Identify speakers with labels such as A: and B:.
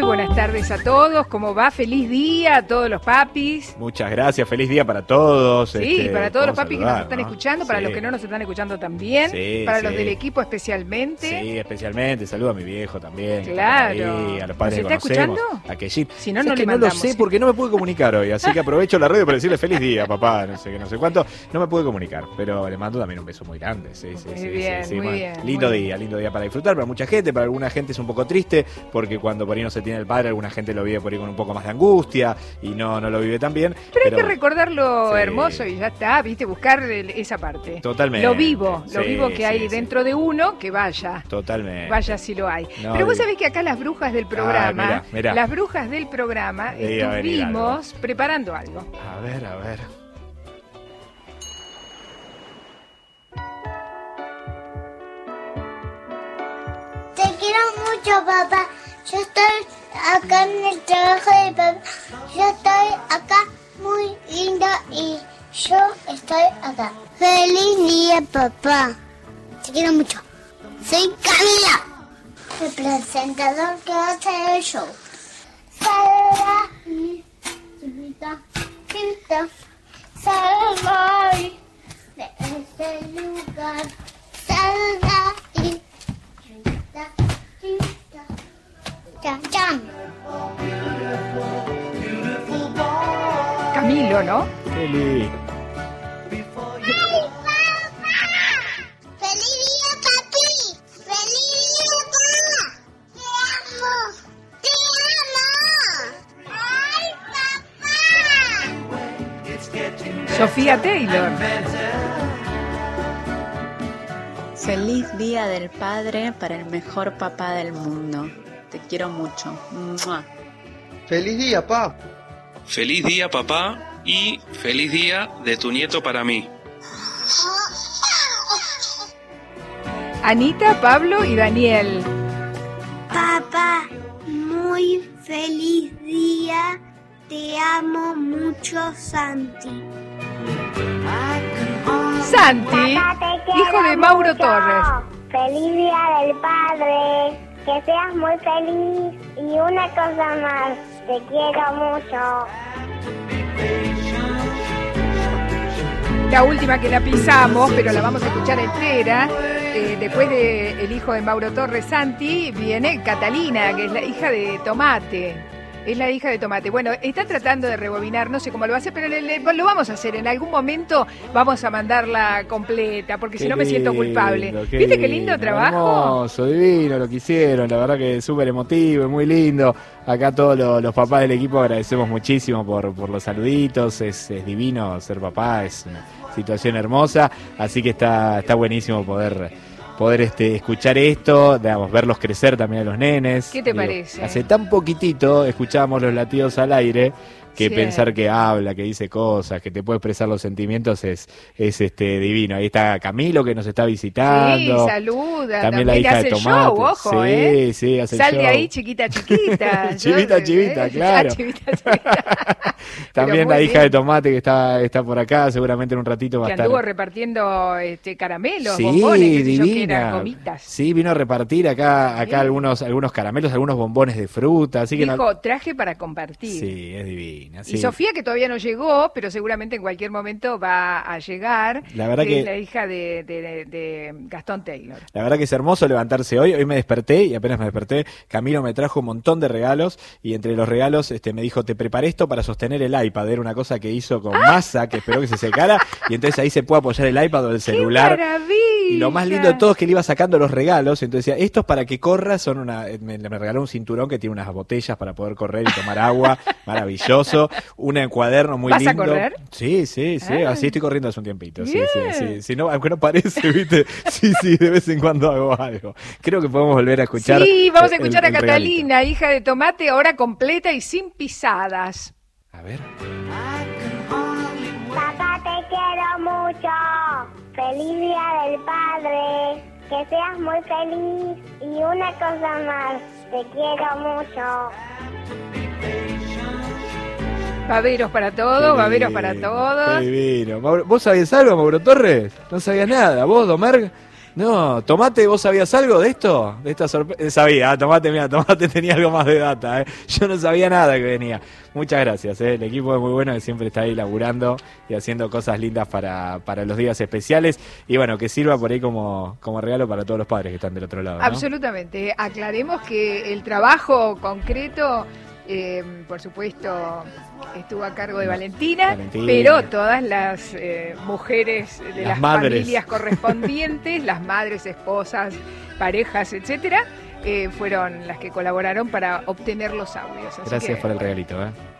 A: buenas tardes a todos. ¿Cómo va? Feliz día a todos los papis.
B: Muchas gracias, feliz día para todos.
A: Sí, para todos los papis que nos están escuchando, para
B: Sí.
A: los que no nos están escuchando también,
B: Sí,
A: para
B: sí.
A: los del equipo especialmente.
B: Sí, especialmente. Saludo a mi viejo también.
A: Claro.
B: Que está ahí, a los padres
A: ¿Nos
B: que
A: está
B: conocemos.
A: escuchando?
B: A que sí.
A: Si no,
B: Es
A: no
B: que
A: le
B: no lo
A: mandamos.
B: sé porque no me pude comunicar hoy, así que aprovecho la radio para decirle feliz día, papá. No sé qué, no sé cuánto. No me pude comunicar, pero le mando también un beso muy grande. Sí, sí,
A: Muy
B: sí,
A: bien,
B: sí,
A: muy
B: bueno,
A: bien,
B: lindo
A: muy
B: lindo día para disfrutar para mucha gente. Para alguna gente es un poco triste porque cuando por ahí no se tiene el padre, alguna gente lo vive por ahí con un poco más de angustia y no lo vive tan bien.
A: Pero hay que recordar lo
B: Sí.
A: hermoso y ya está, ¿viste? Buscar esa parte.
B: Totalmente.
A: Lo vivo
B: Sí,
A: que hay
B: sí,
A: dentro de uno, que vaya.
B: Totalmente.
A: Vaya si lo hay.
B: No,
A: Pero vos
B: digo-
A: sabés que acá las brujas del programa,
B: mirá.
A: las brujas del programa,
B: Veía venir
A: estuvimos preparando algo.
B: A ver, a ver.
C: Te quiero mucho, papá. Yo estoy acá en el trabajo de papá. Yo estoy acá muy linda y yo estoy acá. ¡Feliz día, papá! Te quiero mucho. Soy Camila, el presentador que hace el show. Saluda, chiquita, chiquita. Saluda de este lugar. Saluda y chiquita, chiquita. Chan, chan.
A: Camilo, ¿no?
B: Qué lindo.
C: ¡Feliz día, papi! ¡Feliz día, papá! ¡Te amo! ¡Te amo! ¡Ay, papá!
A: Sofía Taylor.
D: Feliz Día del Padre para el mejor papá del mundo. Te quiero mucho. ¡Mua!
E: ¡Feliz día, pa!
F: Feliz día, papá, y feliz día de tu nieto para mí.
A: Anita, Pablo y Daniel.
C: Papá, muy feliz día. Te amo mucho, Santi.
A: Santi, hijo de Mauro Torres.
C: Feliz día del padre. Que seas muy feliz. Y una cosa más, te quiero mucho.
A: La última que la pisamos, pero la vamos a escuchar entera. Después de el hijo de Mauro Torres, Santi, viene Catalina, que es la hija de Tomate. Es la hija de Tomate. Bueno, está tratando de rebobinar, no sé cómo lo va a hacer, pero lo vamos a hacer. En algún momento vamos a mandarla completa, porque si no me siento culpable. ¿Viste qué lindo trabajo?
B: Hermoso, divino lo que hicieron. La verdad que es súper emotivo, es muy lindo. Acá todos los papás del equipo agradecemos muchísimo por los saluditos. Es divino ser papá, es una situación hermosa. Así que está buenísimo poder escuchar esto, digamos, verlos crecer también a los nenes.
A: ¿Qué te parece?
B: Hace tan poquitito escuchábamos los latidos al aire que
A: Sí.
B: pensar que habla, que dice cosas, que te puede expresar los sentimientos es divino. Ahí está Camilo que nos está visitando.
A: Sí, saluda.
B: También la hija
A: hace
B: de
A: el
B: Tomate.
A: show, ojo,
B: Sí, sí, hace el
A: Sal de
B: show.
A: ahí, chiquita, chiquita.
B: Chivita, chivita, claro.
A: Chivita, chivita.
B: También
A: muy
B: la hija
A: bien.
B: de Tomate que está por acá, seguramente en un ratito va a
A: Que
B: estar.
A: anduvo repartiendo caramelos,
B: Sí,
A: bombones, qué sé yo, que
B: divina.
A: eran gomitas.
B: Sí, vino a repartir acá
A: Sí.
B: algunos caramelos, algunos bombones de fruta, así que
A: Dijo, traje para compartir.
B: sí, es divina.
A: Y
B: Sí.
A: Sofía, que todavía no llegó, pero seguramente en cualquier momento va a llegar,
B: La verdad
A: que es
B: que-
A: la hija de Gastón Taylor.
B: La verdad que es hermoso levantarse hoy. Hoy me desperté y apenas me desperté, Camilo me trajo un montón de regalos y entre los regalos me dijo, te preparé esto para sostener el iPad. Era una cosa que hizo con masa, que esperó que se secara y entonces ahí se puede apoyar el iPad o el celular.
A: ¡Qué maravilla!
B: Y lo más lindo de todo es que él iba sacando los regalos, entonces decía, estos para que corras son me regaló un cinturón que tiene unas botellas para poder correr y tomar agua, maravilloso, un cuaderno muy
A: ¿Vas a
B: lindo.
A: correr?
B: Sí,
A: Ah.
B: así estoy corriendo hace un tiempito, sí,
A: Bien.
B: sí, sí, no, aunque no parece, viste, sí, de vez en cuando hago algo. Creo que podemos volver a escuchar.
A: Sí, vamos a escuchar
B: el
A: a
B: regalito.
A: Catalina, hija de Tomate, ahora completa y sin pisadas.
B: A ver.
C: Papá, te quiero mucho. Feliz día del padre. Que seas muy feliz. Y una cosa más, te quiero mucho.
A: Baberos para todo,
B: Qué
A: baberos para
B: lindo,
A: todos.
B: qué divino. ¿Vos sabías algo, Mauro Torres? No sabías nada. ¿Vos, Domerg? No, Tomate, ¿vos sabías algo de esto? De esta sorpresa. Sabía, Tomate, mira, Tomate tenía algo más de data, Yo no sabía nada que venía. Muchas gracias, El equipo es muy bueno, que siempre está ahí laburando y haciendo cosas lindas para los días especiales. Y bueno, que sirva por ahí como regalo para todos los padres que están del otro lado, ¿no?
A: Absolutamente. Aclaremos que el trabajo concreto, por supuesto, estuvo a cargo de Valentina, pero todas las mujeres de las familias correspondientes, las madres, esposas, parejas, etcétera, fueron las que colaboraron para obtener los audios. Así
B: Gracias por el regalito,